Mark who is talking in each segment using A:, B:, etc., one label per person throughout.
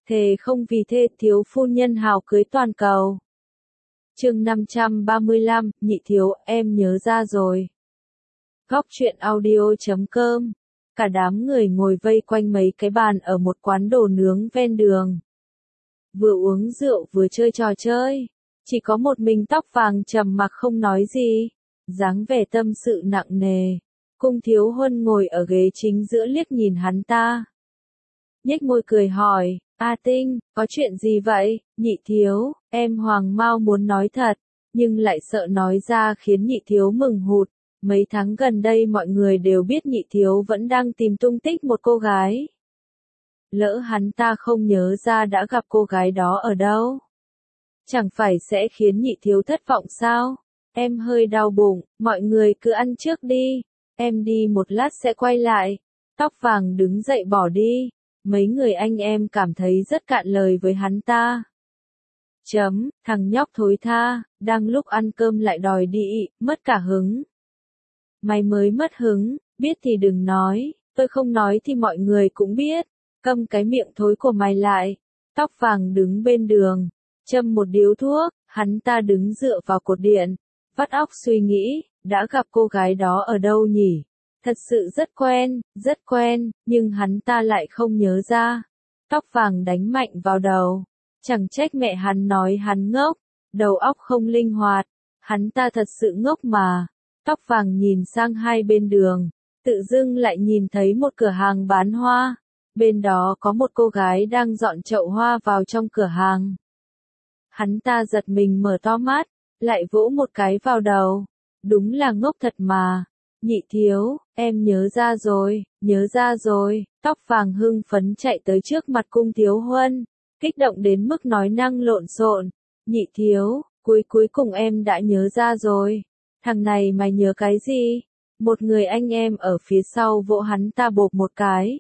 A: thề không vì thê thiếu phu nhân hào cưới toàn cầu. Chương 535, nhị thiếu, em nhớ ra rồi. Góc truyện audio.com. Cả đám người ngồi vây quanh mấy cái bàn ở một quán đồ nướng ven đường. Vừa uống rượu vừa chơi trò chơi. Chỉ có một mình tóc vàng trầm mặc không nói gì. Dáng vẻ tâm sự nặng nề. Cung Thiếu Huân ngồi ở ghế chính giữa liếc nhìn hắn ta. Nhếch môi cười hỏi, A Tinh, có chuyện gì vậy? Nhị thiếu, em Hoàng Mao muốn nói thật, nhưng lại sợ nói ra khiến nhị thiếu mừng hụt. Mấy tháng gần đây mọi người đều biết nhị thiếu vẫn đang tìm tung tích một cô gái. Lỡ hắn ta không nhớ ra đã gặp cô gái đó ở đâu. Chẳng phải sẽ khiến nhị thiếu thất vọng sao? Em hơi đau bụng, mọi người cứ ăn trước đi. Em đi một lát sẽ quay lại. Tóc vàng đứng dậy bỏ đi. Mấy người anh em cảm thấy rất cạn lời với hắn ta. Thằng nhóc thối tha, đang lúc ăn cơm lại đòi đi, mất cả hứng. Mày mới mất hứng, biết thì đừng nói, tôi không nói thì mọi người cũng biết. Câm cái miệng thối của mày lại. Tóc vàng đứng bên đường, châm một điếu thuốc, hắn ta đứng dựa vào cột điện, vắt óc suy nghĩ, đã gặp cô gái đó ở đâu nhỉ? Thật sự rất quen, nhưng hắn ta lại không nhớ ra. Tóc vàng đánh mạnh vào đầu. Chẳng trách mẹ hắn nói hắn ngốc, đầu óc không linh hoạt. Hắn ta thật sự ngốc mà. Tóc vàng nhìn sang hai bên đường, tự dưng lại nhìn thấy một cửa hàng bán hoa. Bên đó có một cô gái đang dọn chậu hoa vào trong cửa hàng. Hắn ta giật mình mở to mắt, lại vỗ một cái vào đầu. Đúng là ngốc thật mà. Nhị thiếu, em nhớ ra rồi, tóc vàng hưng phấn chạy tới trước mặt Cung Thiếu Huân, kích động đến mức nói năng lộn xộn. Nhị thiếu, cuối cùng em đã nhớ ra rồi. Thằng này mày nhớ cái gì? Một người anh em ở phía sau vỗ hắn ta bộp một cái.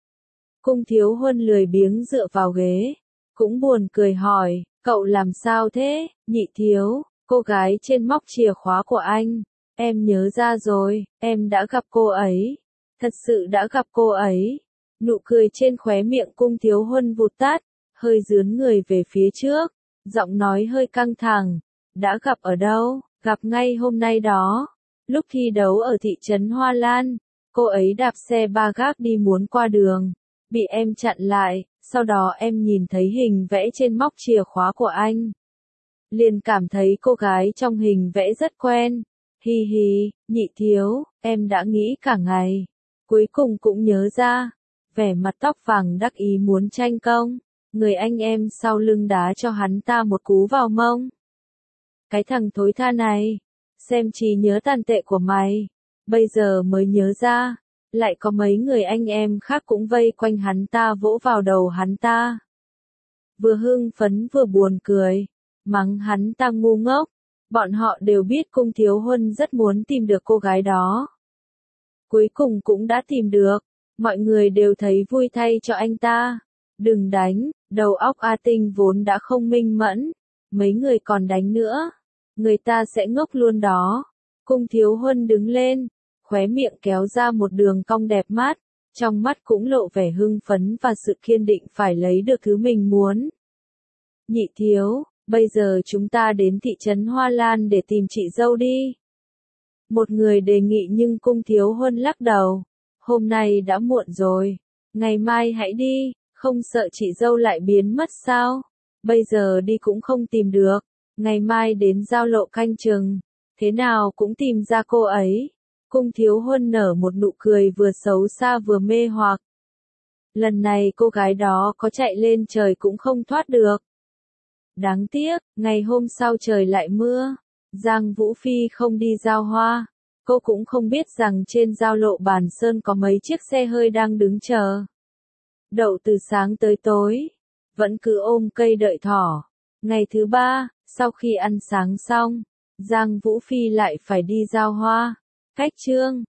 A: Cung Thiếu Huân lười biếng dựa vào ghế, cũng buồn cười hỏi, cậu làm sao thế? Nhị thiếu, cô gái trên móc chìa khóa của anh. Em nhớ ra rồi, em đã gặp cô ấy. Thật sự đã gặp cô ấy. Nụ cười trên khóe miệng Cung Thiếu Huân vụt tắt, hơi dướn người về phía trước, giọng nói hơi căng thẳng. Đã gặp ở đâu? Gặp ngay hôm nay đó. Lúc thi đấu ở thị trấn Hoa Lan, cô ấy đạp xe ba gác đi muốn qua đường, bị em chặn lại, sau đó em nhìn thấy hình vẽ trên móc chìa khóa của anh. Liền cảm thấy cô gái trong hình vẽ rất quen. Hi hi, nhị thiếu, em đã nghĩ cả ngày. Cuối cùng cũng nhớ ra. Vẻ mặt tóc vàng đắc ý muốn tranh công. Người anh em sau lưng đá cho hắn ta một cú vào mông. Cái thằng thối tha này. Xem trí nhớ tàn tệ của mày. Bây giờ mới nhớ ra. Lại có mấy người anh em khác cũng vây quanh hắn ta vỗ vào đầu hắn ta. Vừa hưng phấn vừa buồn cười. Mắng hắn ta ngu ngốc. Bọn họ đều biết Cung Thiếu Huân rất muốn tìm được cô gái đó. Cuối cùng cũng đã tìm được. Mọi người đều thấy vui thay cho anh ta. Đừng đánh, đầu óc A Tinh vốn đã không minh mẫn. Mấy người còn đánh nữa. Người ta sẽ ngốc luôn đó. Cung Thiếu Huân đứng lên, khóe miệng kéo ra một đường cong đẹp mắt. Trong mắt cũng lộ vẻ hưng phấn và sự kiên định phải lấy được thứ mình muốn. Nhị thiếu. Bây giờ chúng ta đến thị trấn Hoa Lan để tìm chị dâu đi. Một người đề nghị nhưng Cung Thiếu Huân lắc đầu. Hôm nay đã muộn rồi. Ngày mai hãy đi, không sợ chị dâu lại biến mất sao? Bây giờ đi cũng không tìm được. Ngày mai đến giao lộ canh chừng. Thế nào cũng tìm ra cô ấy. Cung Thiếu Huân nở một nụ cười vừa xấu xa vừa mê hoặc. Lần này cô gái đó có chạy lên trời cũng không thoát được. Đáng tiếc, ngày hôm sau trời lại mưa. Giang Vũ Phi không đi giao hoa. Cô cũng không biết rằng trên giao lộ Bàn Sơn có mấy chiếc xe hơi đang đứng chờ. Đậu từ sáng tới tối. Vẫn cứ ôm cây đợi thỏ. Ngày thứ ba, sau khi ăn sáng xong, Giang Vũ Phi lại phải đi giao hoa. Cách chương